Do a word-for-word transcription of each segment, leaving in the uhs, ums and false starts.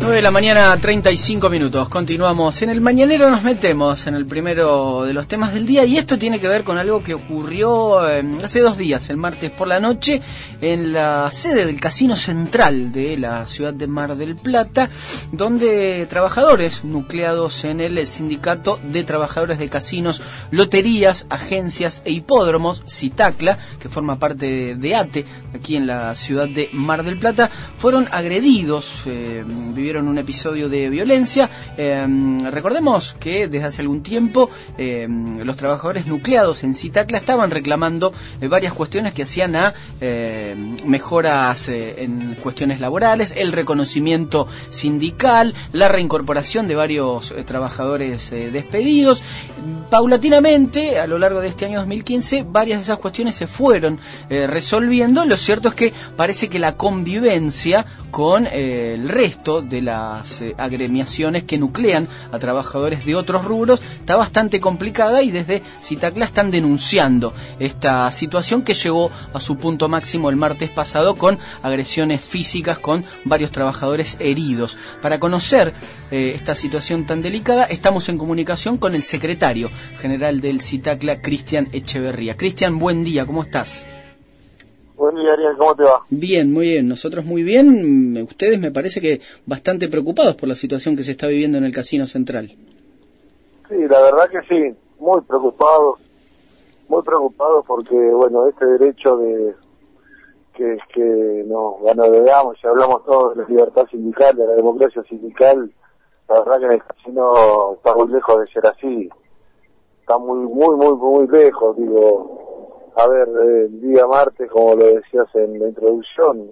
nueve de la mañana, treinta y cinco minutos. Continuamos. En el mañanero nos metemos en el primero de los temas del día, y esto tiene que ver con algo que ocurrió eh, hace dos días, el martes por la noche, en la sede del Casino Central de la ciudad de Mar del Plata, donde trabajadores nucleados en el Sindicato de Trabajadores de Casinos, Loterías, Agencias e Hipódromos, Citacla, que forma parte de ATE, aquí en la ciudad de Mar del Plata, fueron agredidos, eh, vivieron un episodio de violencia. Eh, recordemos que desde hace algún tiempo eh, los trabajadores nucleados en Citacla estaban reclamando eh, varias cuestiones que hacían a eh, mejoras eh, en cuestiones laborales, el reconocimiento sindical, la reincorporación de varios eh, trabajadores eh, despedidos. Paulatinamente, a lo largo de este año dos mil quince, varias de esas cuestiones se fueron eh, resolviendo. Lo cierto es que parece que la convivencia con eh, el resto de las eh, agremiaciones que nuclean a trabajadores de otros rubros está bastante complicada, y desde Citacla están denunciando esta situación que llegó a su punto máximo el martes pasado con agresiones físicas, con varios trabajadores heridos. Para conocer eh, esta situación tan delicada, estamos en comunicación con el secretario general del Citacla, Cristian Echeverría. Cristian, buen día, ¿cómo estás? Buen día, Ariel, ¿cómo te va? Bien, muy bien, nosotros muy bien. Ustedes me parece que bastante preocupados por la situación que se está viviendo en el Casino Central. Sí, la verdad que sí, muy preocupados, muy preocupados porque, bueno, este derecho de que, que nos ganamos, y hablamos todos de la libertad sindical, de la democracia sindical, la verdad que en el casino está muy lejos de ser así, está muy, muy, muy, muy lejos, digo. A ver, el día martes, como lo decías en la introducción,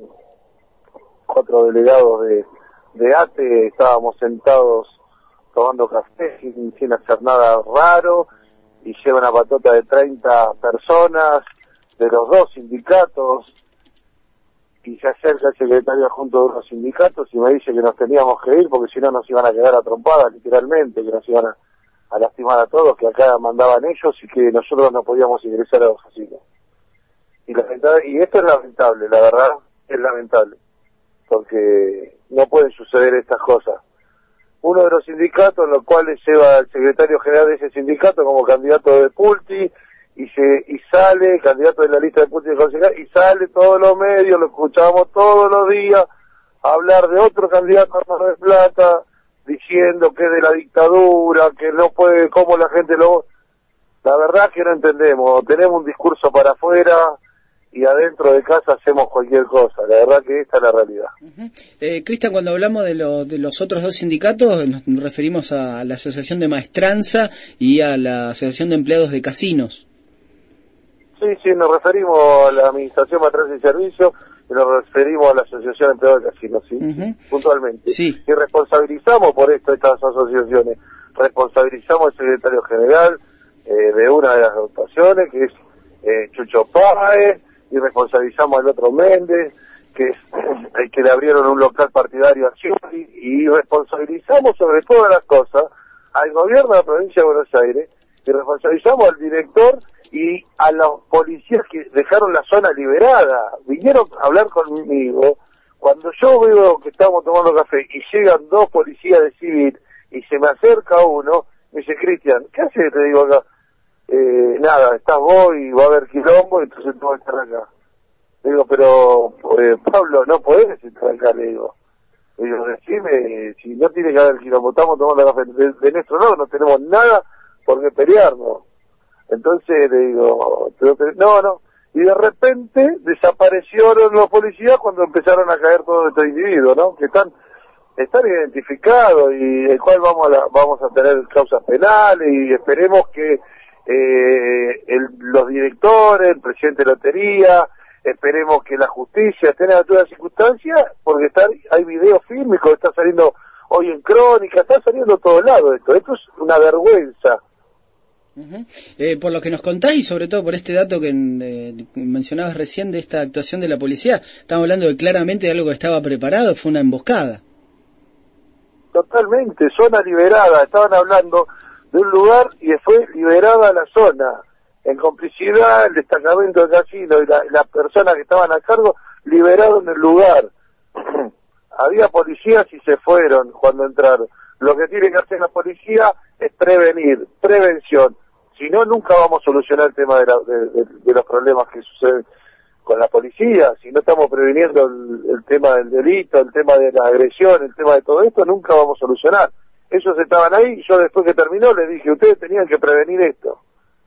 cuatro delegados de, de ATE estábamos sentados tomando café sin, sin hacer nada raro, y lleva una patota de treinta personas de los dos sindicatos, y se acerca el secretario adjunto de los sindicatos y me dice que nos teníamos que ir porque si no nos iban a quedar a trompadas, literalmente, que nos iban a a lastimar a todos, que acá mandaban ellos y que nosotros no podíamos ingresar a los casinos. Y, y esto es lamentable, la verdad, es lamentable, porque no pueden suceder estas cosas. Uno de los sindicatos, los cuales lleva el secretario general de ese sindicato como candidato de Pulti, y se y sale, candidato de la lista de Pulti de concejal, y sale todos los medios, lo escuchamos todos los días, a hablar de otro candidato a Mar del Plata, diciendo que es de la dictadura, que no puede, cómo la gente lo... La verdad que no entendemos, tenemos un discurso para afuera y adentro de casa hacemos cualquier cosa, la verdad que esta es la realidad. Uh-huh. eh, Cristian, cuando hablamos de, lo, de los otros dos sindicatos, nos referimos a la Asociación de Maestranza y a la Asociación de Empleados de Casinos. Sí, sí, nos referimos a la Administración Maestranza y Servicios, y nos referimos a la Asociación de Empleados de Casinos, ¿sí? Uh-huh. Puntualmente. Sí. Y responsabilizamos por esto estas asociaciones, responsabilizamos al secretario general eh, de una de las agrupaciones, que es eh, Chucho Páez, y responsabilizamos al otro Méndez, que es el que le abrieron un local partidario a Scioli, y responsabilizamos sobre todas las cosas al gobierno de la provincia de Buenos Aires, y responsabilizamos al director y a los policías que dejaron la zona liberada. Vinieron a hablar conmigo cuando yo veo que estamos tomando café y llegan dos policías de civil y se me acerca uno, me dice: Cristian, ¿qué haces? Te digo acá, eh, nada, estás vos y va a haber quilombo, entonces tengo que estar acá. Le digo, pero eh, Pablo, no podés estar acá, le digo. Le digo, decime, si no tiene que haber quilombo, estamos tomando café, de, de nuestro lado no tenemos nada por qué pelearnos. Entonces le digo, no, no, y de repente desaparecieron los policías cuando empezaron a caer todos estos individuos, ¿no? Que están están identificados y el cual vamos a la, vamos a tener causas penales, y esperemos que eh, el, los directores, el presidente de lotería, esperemos que la justicia esté en todas las circunstancias, porque está, hay videos fílmicos, está saliendo hoy en Crónica, está saliendo a todos lados esto, esto es una vergüenza. Uh-huh. Eh, por lo que nos contás, y sobre todo por este dato que eh, mencionabas recién de esta actuación de la policía, estamos hablando de claramente de algo que estaba preparado, fue una emboscada. Totalmente, zona liberada, estaban hablando de un lugar y fue liberada la zona, en complicidad el destacamento de casino y la, las personas que estaban a cargo liberaron el lugar. había policías y se fueron cuando entraron. Lo que tiene que hacer la policía es prevenir, prevención. Si no, nunca vamos a solucionar el tema de, la, de, de, de los problemas que suceden con la policía. Si no estamos previniendo el, el tema del delito, el tema de la agresión, el tema de todo esto, nunca vamos a solucionar. Ellos estaban ahí, yo después que terminó les dije, ustedes tenían que prevenir esto.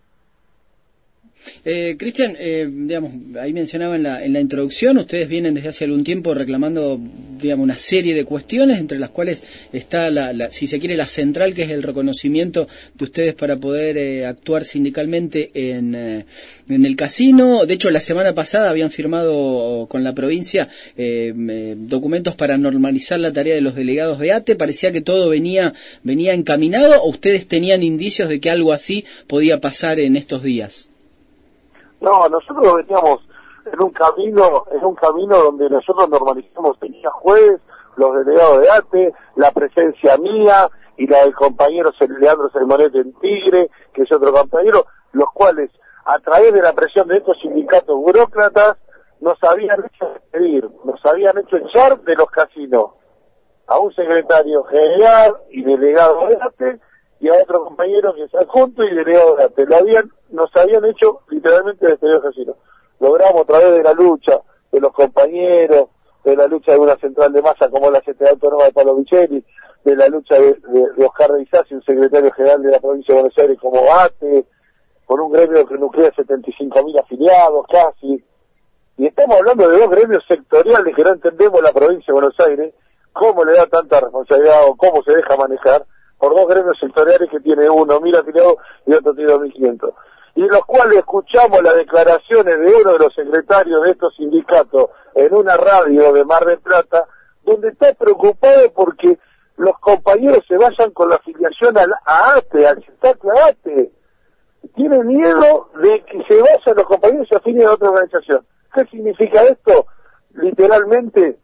Eh, Cristian, eh, digamos, ahí mencionaba en la, en la introducción, ustedes vienen desde hace algún tiempo reclamando, digamos, una serie de cuestiones, entre las cuales está, la, la, si se quiere, la central, que es el reconocimiento de ustedes para poder eh, actuar sindicalmente en, eh, en el casino. De hecho, la semana pasada habían firmado con la provincia eh, eh, documentos para normalizar la tarea de los delegados de ATE. Parecía que todo venía, venía encaminado, ¿o ustedes tenían indicios de que algo así podía pasar en estos días? No, nosotros veníamos en un camino, en un camino donde nosotros normalizamos, tenía juez, los delegados de ATE, la presencia mía y la del compañero Leandro Sermonete en Tigre, que es otro compañero, los cuales, a través de la presión de estos sindicatos burócratas, nos habían hecho despedir, nos habían hecho echar de los casinos a un secretario general y delegado de ATE, y a otro compañero que es adjunto y delegado de ATE. Lo habían, nos habían hecho literalmente despedir del casino. Logramos a través de la lucha de los compañeros, de la lucha de una central de masa como la C T A Autónoma de Pablo Micheli, de la lucha de, de, de Oscar de Isasi, un secretario general de la provincia de Buenos Aires como ATE, con un gremio que nuclea setenta y cinco mil afiliados casi. Y estamos hablando de dos gremios sectoriales que no entendemos la provincia de Buenos Aires, cómo le da tanta responsabilidad o cómo se deja manejar, por dos gremios sectoriales que tiene uno mil afiliados y otro tiene dos mil quinientos. Y los cuales escuchamos las declaraciones de uno de los secretarios de estos sindicatos en una radio de Mar del Plata, donde está preocupado porque los compañeros se vayan con la afiliación a, la, a ATE, al Citacle ATE. Tiene miedo de que se vayan los compañeros y se afilien a otra organización. ¿Qué significa esto? Literalmente,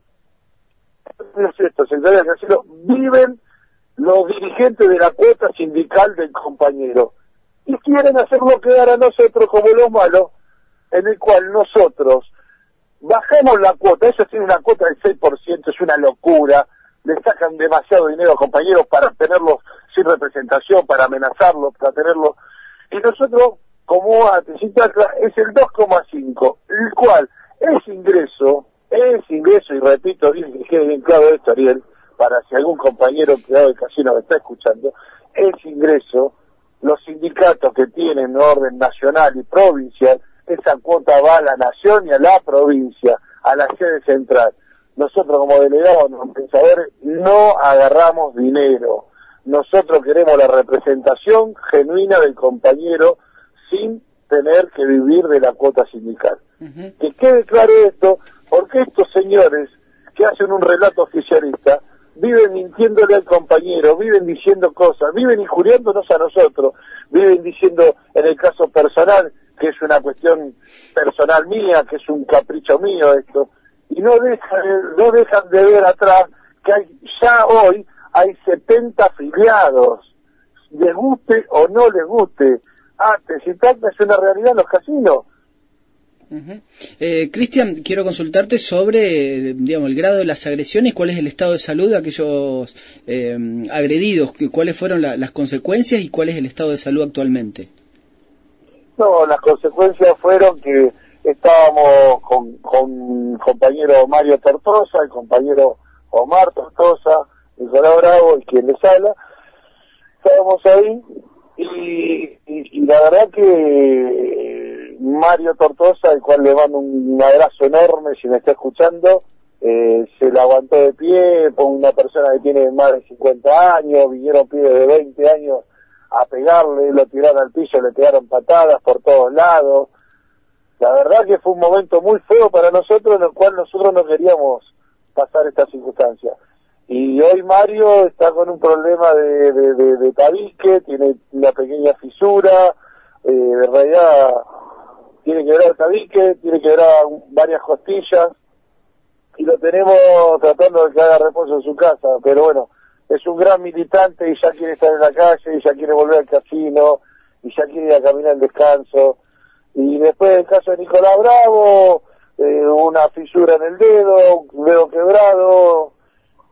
estos secretarios de casino viven los dirigentes de la cuota sindical del compañero y quieren hacerlo quedar a nosotros como los malos, en el cual nosotros bajamos la cuota. Ellos tienen una cuota del seis por ciento, es una locura, le sacan demasiado dinero a compañeros para tenerlos sin representación, para amenazarlos, para tenerlos, y nosotros como Citacle es el dos coma cinco, el cual es ingreso, es ingreso, y repito, bien, que quede bien claro esto, Ariel, para si algún compañero empleado del casino me está escuchando, ese ingreso, los sindicatos que tienen orden nacional y provincial, esa cuota va a la nación y a la provincia, a la sede central. Nosotros como delegados, como pensadores, no agarramos dinero. Nosotros queremos la representación genuina del compañero sin tener que vivir de la cuota sindical. Uh-huh. Que quede claro esto, porque estos señores que hacen un relato oficialista viven mintiéndole al compañero, viven diciendo cosas, viven injuriándonos a nosotros, viven diciendo, en el caso personal, que es una cuestión personal mía, que es un capricho mío esto, y no dejan, no dejan de ver atrás que hay, ya hoy hay setenta afiliados, les guste o no les guste. ATE, Citacle es una realidad en los casinos. Uh-huh. eh, Cristian, quiero consultarte sobre, digamos, el grado de las agresiones, cuál es el estado de salud de aquellos eh, agredidos, cuáles fueron la, las consecuencias y cuál es el estado de salud actualmente. No, las consecuencias fueron que estábamos con, con compañero Mario Tortosa, el compañero Omar Tortosa, Nicolás Bravo y quien les habla, estábamos ahí y, y, y la verdad que Mario Tortosa, al cual le mando un abrazo enorme si me está escuchando, eh, se la aguantó de pie por una persona que tiene más de cincuenta años, vinieron pibes de veinte años a pegarle, lo tiraron al piso, le pegaron patadas por todos lados. La verdad que fue un momento muy feo para nosotros, en el cual nosotros no queríamos pasar esta circunstancia. Y hoy Mario está con un problema de, de, de, de tabique, tiene una pequeña fisura, eh, de realidad tiene que quebrar el tabique, tiene que quebrar varias costillas, y lo tenemos tratando de que haga reposo en su casa, pero bueno, es un gran militante y ya quiere estar en la calle, y ya quiere volver al casino, y ya quiere ir a caminar en descanso. Y después del caso de Nicolás Bravo, eh, una fisura en el dedo, un dedo quebrado,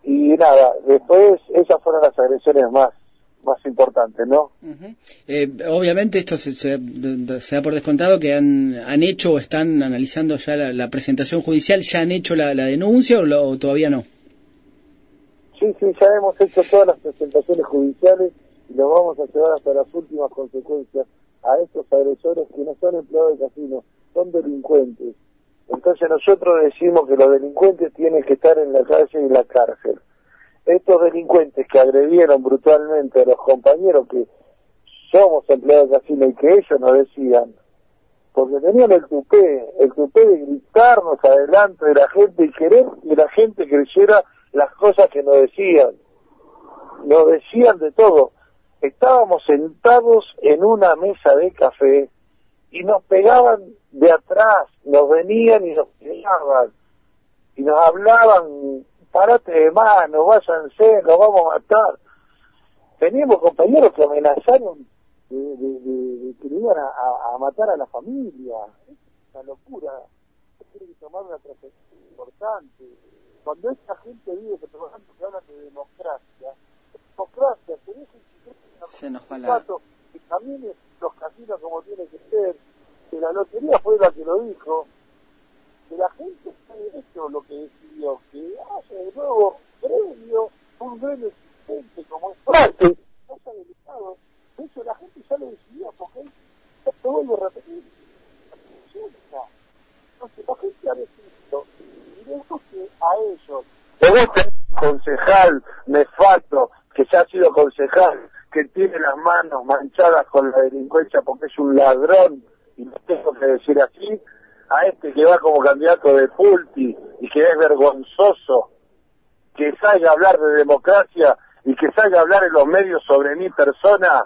y nada, después esas fueron las agresiones más más importantes, ¿no? Uh-huh. Eh, obviamente esto se, se, se da por descontado que han han hecho o están analizando ya la, la presentación judicial, ¿ya han hecho la, la denuncia o, lo, o todavía no? Sí, sí, ya hemos hecho todas las presentaciones judiciales y los vamos a llevar hasta las últimas consecuencias a estos agresores que no son empleados de casino, son delincuentes. Entonces nosotros decimos que los delincuentes tienen que estar en la calle y en la cárcel. Estos delincuentes que agredieron brutalmente a los compañeros que somos empleados de casino y que ellos nos decían, porque tenían el tupé, el tupé de gritarnos adelante de la gente y querer que la gente creyera las cosas que nos decían. Nos decían de todo. Estábamos sentados en una mesa de café y nos pegaban de atrás, nos venían y nos pegaban y nos hablaban, parate de mano, váyanse, nos vamos a matar. Teníamos compañeros que amenazaron de, de, de, de que le iban a, a, a matar a la familia. Es una locura. Tiene que tomar una trayectoria importante. Cuando esta gente vive, que hablan de democracia, democracia, tenés un sistema se nos va la... que camine los casinos como tiene que ser, que la lotería fue la que lo dijo, que la gente está derecho lo que decidió, que haya de nuevo gremio, un gremio existente como es parte, haya delicado. De hecho, la gente ya lo decidió, porque él se vuelve a repetir. Entonces, la gente ha decidido, y le guste a ellos, le gusta el concejal nefasto, que ya ha sido concejal, que tiene las manos manchadas con la delincuencia porque es un ladrón, y lo tengo que decir así, a este que va como candidato de Pulti y que es vergonzoso que salga a hablar de democracia y que salga a hablar en los medios sobre mi persona.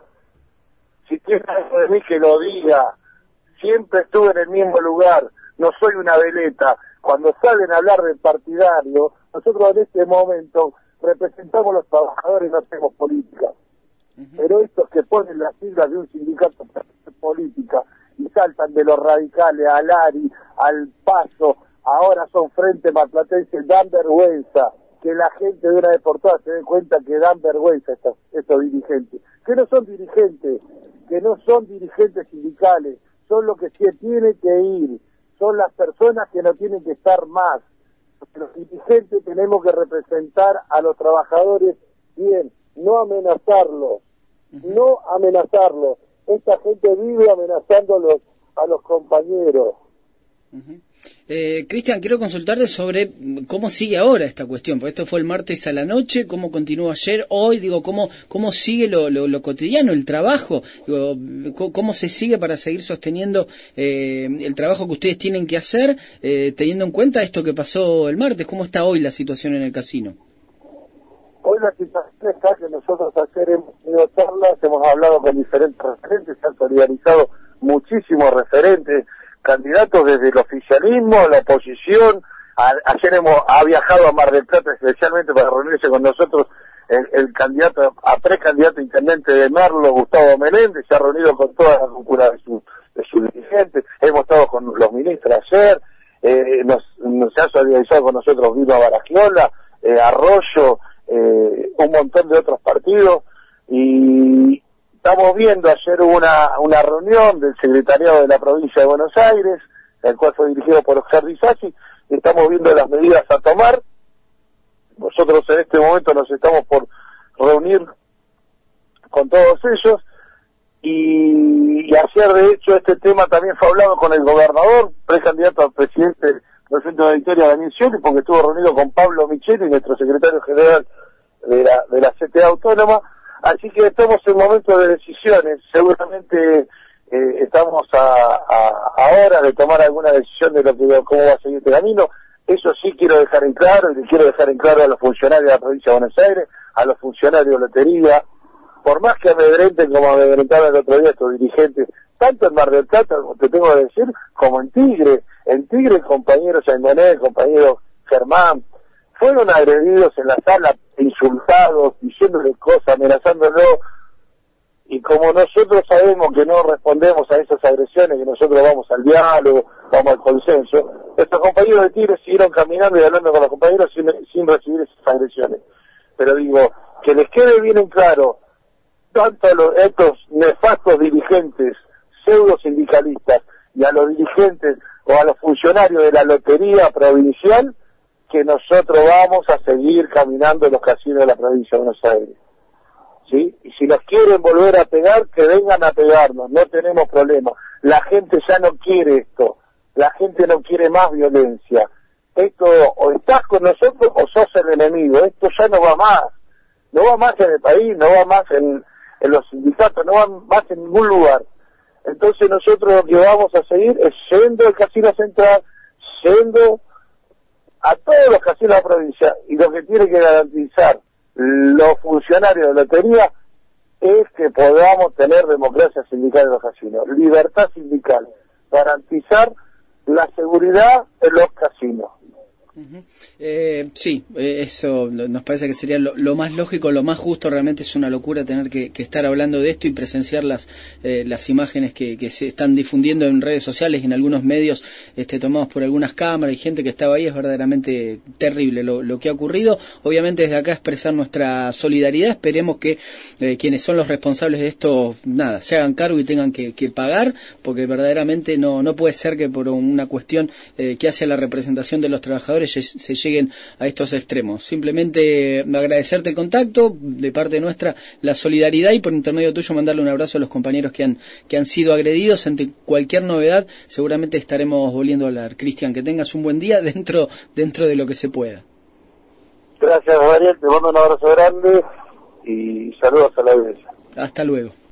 Si tiene algo de mí que lo diga. Siempre estuve en el mismo lugar, no soy una veleta. Cuando salen a hablar del partidario, nosotros en este momento representamos a los trabajadores y no hacemos política. Uh-huh. Pero estos que ponen las siglas de un sindicato para hacer política y saltan de los radicales al ARI, al PASO, ahora son Frente Marplatense, dan vergüenza. Que la gente de una vez por todas se dé cuenta que dan vergüenza estos, estos dirigentes. Que no son dirigentes, que no son dirigentes sindicales, son los que sí tienen que ir, son las personas que no tienen que estar más. Porque los dirigentes tenemos que representar a los trabajadores bien, no amenazarlos, uh-huh. no amenazarlos. Esta gente vive amenazándolos a los compañeros. Uh-huh. Eh, Cristian, quiero consultarte sobre cómo sigue ahora esta cuestión, porque esto fue el martes a la noche, cómo continúa ayer, hoy, digo, cómo cómo sigue lo, lo, lo cotidiano, el trabajo, digo, cómo, cómo se sigue para seguir sosteniendo eh, el trabajo que ustedes tienen que hacer, eh, teniendo en cuenta esto que pasó el martes. ¿Cómo está hoy la situación en el casino? Hoy la situación está que nosotros ayer hemos tenido charlas, hemos hablado con diferentes referentes, se han solidarizado muchísimos referentes, candidatos desde el oficialismo, la oposición. A, ayer hemos ha viajado a Mar del Plata especialmente para reunirse con nosotros el, el candidato a precandidato intendente de Merlo, Gustavo Meléndez, se ha reunido con toda la cúpula de sus de su dirigentes, hemos estado con los ministros ayer, eh, nos, nos se ha solidarizado con nosotros Vilma Baragiola, eh, Arroyo, eh, un montón de otros partidos, y estamos viendo, ayer hubo una, una reunión del secretariado de la provincia de Buenos Aires, el cual fue dirigido por Oscar Disasi, y estamos viendo las medidas a tomar. Nosotros en este momento nos estamos por reunir con todos ellos, y, y ayer de hecho este tema también fue hablado con el gobernador, precandidato al presidente del Centro de Victoria, Daniel Scioli, porque estuvo reunido con Pablo Micheli, nuestro secretario general de la, de la C T A Autónoma. Así que estamos en momentos de decisiones, seguramente eh, estamos a, a, a horas de tomar alguna decisión de lo que cómo va a seguir este camino. Eso sí quiero dejar en claro, y le quiero dejar en claro a los funcionarios de la provincia de Buenos Aires, a los funcionarios de lotería, por más que amedrenten como amedrentaron el otro día estos dirigentes, tanto en Mar del Plata, te tengo que decir, como en Tigre. En Tigre el compañero Sangoné, el compañero Germán, fueron agredidos en la sala, insultados, diciéndole cosas, amenazándolo, y como nosotros sabemos que no respondemos a esas agresiones, que nosotros vamos al diálogo, vamos al consenso, nuestros compañeros de Tigre siguieron caminando y hablando con los compañeros sin, sin recibir esas agresiones. Pero digo, que les quede bien en claro, tanto a los, estos nefastos dirigentes, pseudo sindicalistas, y a los dirigentes o a los funcionarios de la lotería provincial, que nosotros vamos a seguir caminando en los casinos de la provincia de Buenos Aires. ¿Sí? Y si nos quieren volver a pegar, que vengan a pegarnos, no tenemos problema. La gente ya no quiere esto, la gente no quiere más violencia. Esto, o estás con nosotros o sos el enemigo, esto ya no va más. No va más en el país, no va más en, en los sindicatos, no va más en ningún lugar. Entonces nosotros lo que vamos a seguir es yendo al Casino Central, yendo a todos los casinos de la provincia, y lo que tiene que garantizar los funcionarios de lotería es que podamos tener democracia sindical en los casinos, libertad sindical, garantizar la seguridad en los casinos. Uh-huh. eh, sí, eh, eso nos parece que sería lo, lo más lógico, lo más justo. Realmente es una locura tener que, que estar hablando de esto y presenciar las eh, las imágenes que, que se están difundiendo en redes sociales y en algunos medios este, tomados por algunas cámaras y gente que estaba ahí. Es verdaderamente terrible lo, lo que ha ocurrido. Obviamente desde acá expresar nuestra solidaridad. Esperemos que eh, quienes son los responsables de esto, nada, se hagan cargo y tengan que, que pagar, porque verdaderamente no, no puede ser que por una cuestión eh, que hace la representación de los trabajadores se lleguen a estos extremos. Simplemente agradecerte el contacto, de parte nuestra la solidaridad, y por intermedio tuyo mandarle un abrazo a los compañeros que han que han sido agredidos. Ante cualquier novedad seguramente estaremos volviendo a hablar. Cristian, que tengas un buen día dentro dentro de lo que se pueda. Gracias, Daniel, te mando un abrazo grande y saludos a la audiencia. Hasta luego.